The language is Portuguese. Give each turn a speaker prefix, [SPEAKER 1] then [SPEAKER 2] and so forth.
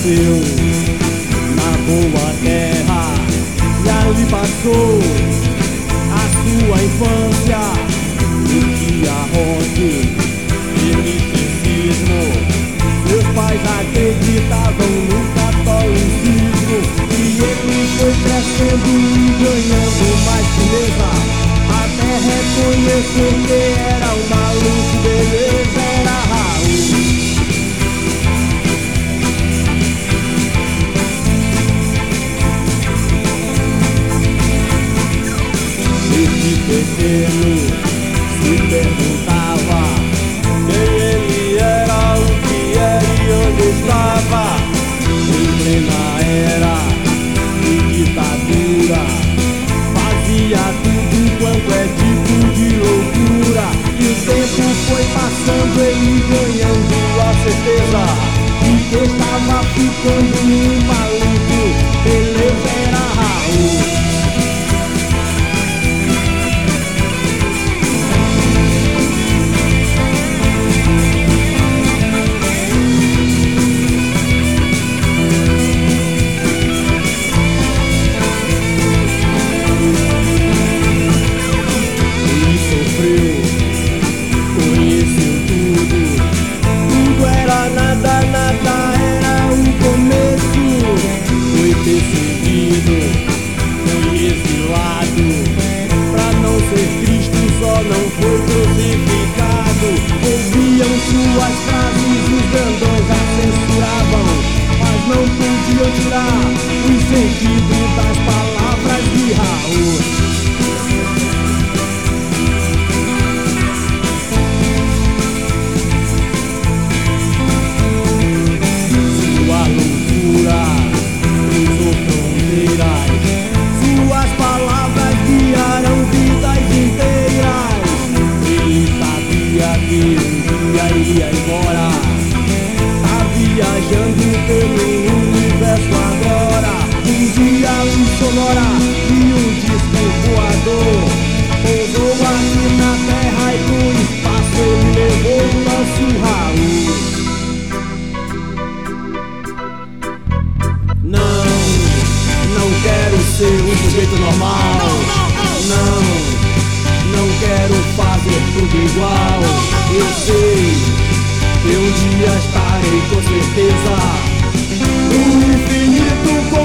[SPEAKER 1] nasceu na boa terra e ali passou a sua infância. No dia onde misticismo, seus pais acreditavam no catolicismo, e ele foi crescendo e ganhando mais firmeza, até reconhecer que era uma luz de beleza. Era Raul. Esse pequeno se perguntava quem ele era, o que era e onde estava. Em plena era de ditadura, fazia tudo quanto é tipo de loucura. E o tempo foi passando, ele ganhando a certeza de que estava ficando um maluco. Beleza, era Raul. Não foi crucificado. Ouviam suas frases, os grandões a censuravam, mas não podiam tirar o sentido das palavras de Raul. Sua loucura cruzou fronteiras, suas palavras guiaram vidas inteiras. Ele sabia que um dia iria embora, tá viajando pelo universo agora. Um dia a luz sonora de um disco voador pousou aqui na terra e do espaço ele levou o nosso Raul. Não quero ser um sujeito normal. Não quero fazer tudo igual. Eu sei que um dia estarei com certeza no infinito com